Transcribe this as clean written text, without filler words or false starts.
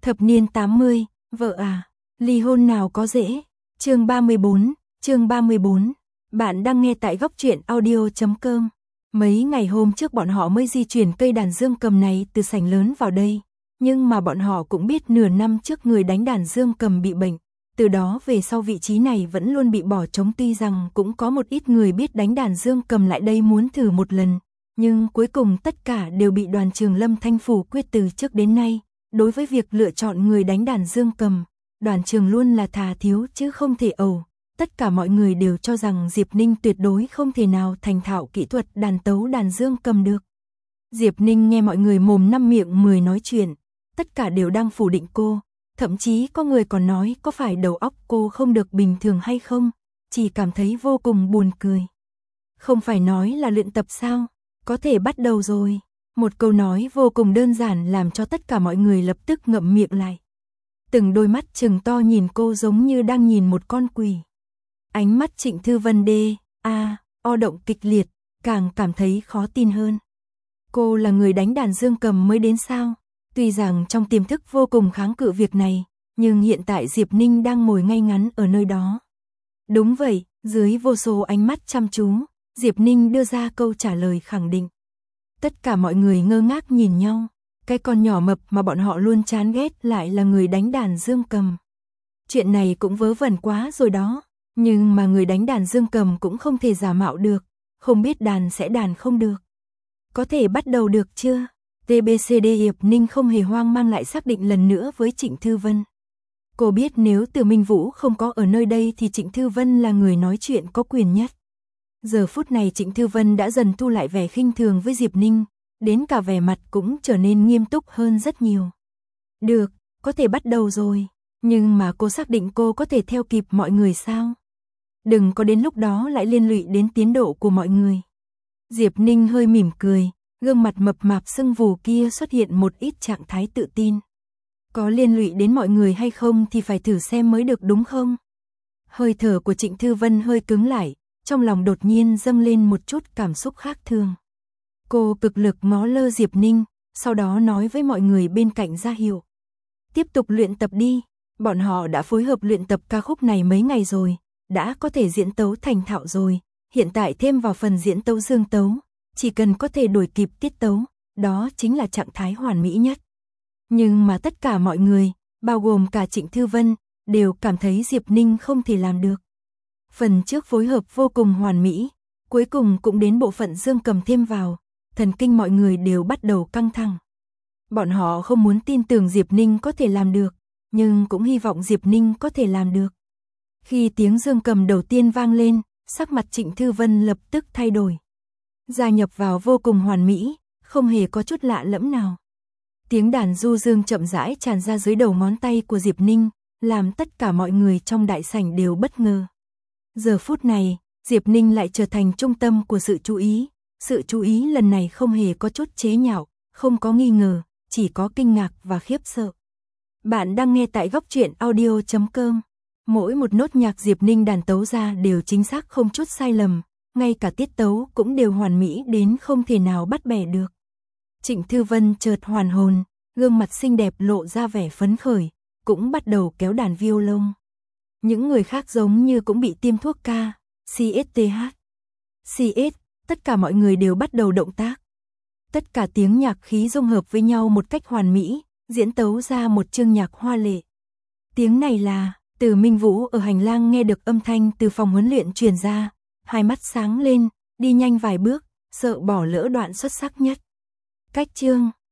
Thập niên 80, vợ à, ly hôn nào có dễ. Chương 34. Bạn đang nghe tại góc truyện audio.com. Mấy ngày hôm trước bọn họ mới di chuyển cây đàn dương cầm này từ sảnh lớn vào đây, nhưng mà bọn họ cũng biết nửa năm trước người đánh đàn dương cầm bị bệnh, từ đó về sau vị trí này vẫn luôn bị bỏ trống, tuy rằng cũng có một ít người biết đánh đàn dương cầm lại đây muốn thử một lần, nhưng cuối cùng tất cả đều bị đoàn trường Lâm Thanh phủ quyết từ trước đến nay. Đối với việc lựa chọn người đánh đàn dương cầm, đoàn trường luôn là thà thiếu chứ không thể ẩu. Tất cả mọi người đều cho rằng Diệp Ninh tuyệt đối không thể nào thành thạo kỹ thuật đàn tấu đàn dương cầm được. Diệp Ninh nghe mọi người mồm năm miệng mười nói chuyện, tất cả đều đang phủ định cô, thậm chí có người còn nói có phải đầu óc cô không được bình thường hay không, chỉ cảm thấy vô cùng buồn cười. Không phải nói là luyện tập sao, có thể bắt đầu rồi. Một câu nói vô cùng đơn giản làm cho tất cả mọi người lập tức ngậm miệng lại. Từng đôi mắt trừng to nhìn cô giống như đang nhìn một con quỷ. Ánh mắt Trịnh Thư Vân động kịch liệt, càng cảm thấy khó tin hơn. Cô là người đánh đàn dương cầm mới đến sao? Tuy rằng trong tiềm thức vô cùng kháng cự việc này, nhưng hiện tại Diệp Ninh đang ngồi ngay ngắn ở nơi đó. Đúng vậy, dưới vô số ánh mắt chăm chú, Diệp Ninh đưa ra câu trả lời khẳng định. Tất cả mọi người ngơ ngác nhìn nhau, cái con nhỏ mập mà bọn họ luôn chán ghét lại là người đánh đàn dương cầm. Chuyện này cũng vớ vẩn quá rồi đó, nhưng mà người đánh đàn dương cầm cũng không thể giả mạo được, không biết đàn sẽ đàn không được. Có thể bắt đầu được chưa? TBCD Diệp Ninh không hề hoang mang lại xác định lần nữa với Trịnh Thư Vân. Cô biết nếu Từ Minh Vũ không có ở nơi đây thì Trịnh Thư Vân là người nói chuyện có quyền nhất. Giờ phút này Trịnh Thư Vân đã dần thu lại vẻ khinh thường với Diệp Ninh, đến cả vẻ mặt cũng trở nên nghiêm túc hơn rất nhiều. Được, có thể bắt đầu rồi, nhưng mà cô xác định cô có thể theo kịp mọi người sao? Đừng có đến lúc đó lại liên lụy đến tiến độ của mọi người. Diệp Ninh hơi mỉm cười, gương mặt mập mạp sưng vù kia xuất hiện một ít trạng thái tự tin. Có liên lụy đến mọi người hay không thì phải thử xem mới được đúng không? Hơi thở của Trịnh Thư Vân hơi cứng lại, trong lòng đột nhiên dâng lên một chút cảm xúc khác thường. Cô cực lực ngó lơ Diệp Ninh, sau đó nói với mọi người bên cạnh ra hiệu. Tiếp tục luyện tập đi, bọn họ đã phối hợp luyện tập ca khúc này mấy ngày rồi, đã có thể diễn tấu thành thạo rồi, hiện tại thêm vào phần diễn tấu dương tấu, chỉ cần có thể đuổi kịp tiết tấu, đó chính là trạng thái hoàn mỹ nhất. Nhưng mà tất cả mọi người, bao gồm cả Trịnh Thư Vân, đều cảm thấy Diệp Ninh không thể làm được. Phần trước phối hợp vô cùng hoàn mỹ, cuối cùng cũng đến bộ phận dương cầm thêm vào, thần kinh mọi người đều bắt đầu căng thẳng. Bọn họ không muốn tin tưởng Diệp Ninh có thể làm được, nhưng cũng hy vọng Diệp Ninh có thể làm được. Khi tiếng dương cầm đầu tiên vang lên, sắc mặt Trịnh Thư Vân lập tức thay đổi. Gia nhập vào vô cùng hoàn mỹ, không hề có chút lạ lẫm nào. Tiếng đàn du dương chậm rãi tràn ra dưới đầu ngón tay của Diệp Ninh, làm tất cả mọi người trong đại sảnh đều bất ngờ. Giờ phút này, Diệp Ninh lại trở thành trung tâm của sự chú ý. Sự chú ý lần này không hề có chút chế nhạo, không có nghi ngờ, chỉ có kinh ngạc và khiếp sợ. Bạn đang nghe tại góc truyện audio.com. Mỗi một nốt nhạc Diệp Ninh đàn tấu ra đều chính xác không chút sai lầm, ngay cả tiết tấu cũng đều hoàn mỹ đến không thể nào bắt bẻ được. Trịnh Thư Vân chợt hoàn hồn, gương mặt xinh đẹp lộ ra vẻ phấn khởi, cũng bắt đầu kéo đàn violon. Những người khác giống như cũng bị tiêm thuốc ca, CS, tất cả mọi người đều bắt đầu động tác. Tất cả tiếng nhạc khí dung hợp với nhau một cách hoàn mỹ, diễn tấu ra một chương nhạc hoa lệ. Tiếng này là, Từ Minh Vũ ở hành lang nghe được âm thanh từ phòng huấn luyện truyền ra, hai mắt sáng lên, đi nhanh vài bước, sợ bỏ lỡ đoạn xuất sắc nhất. Cách chương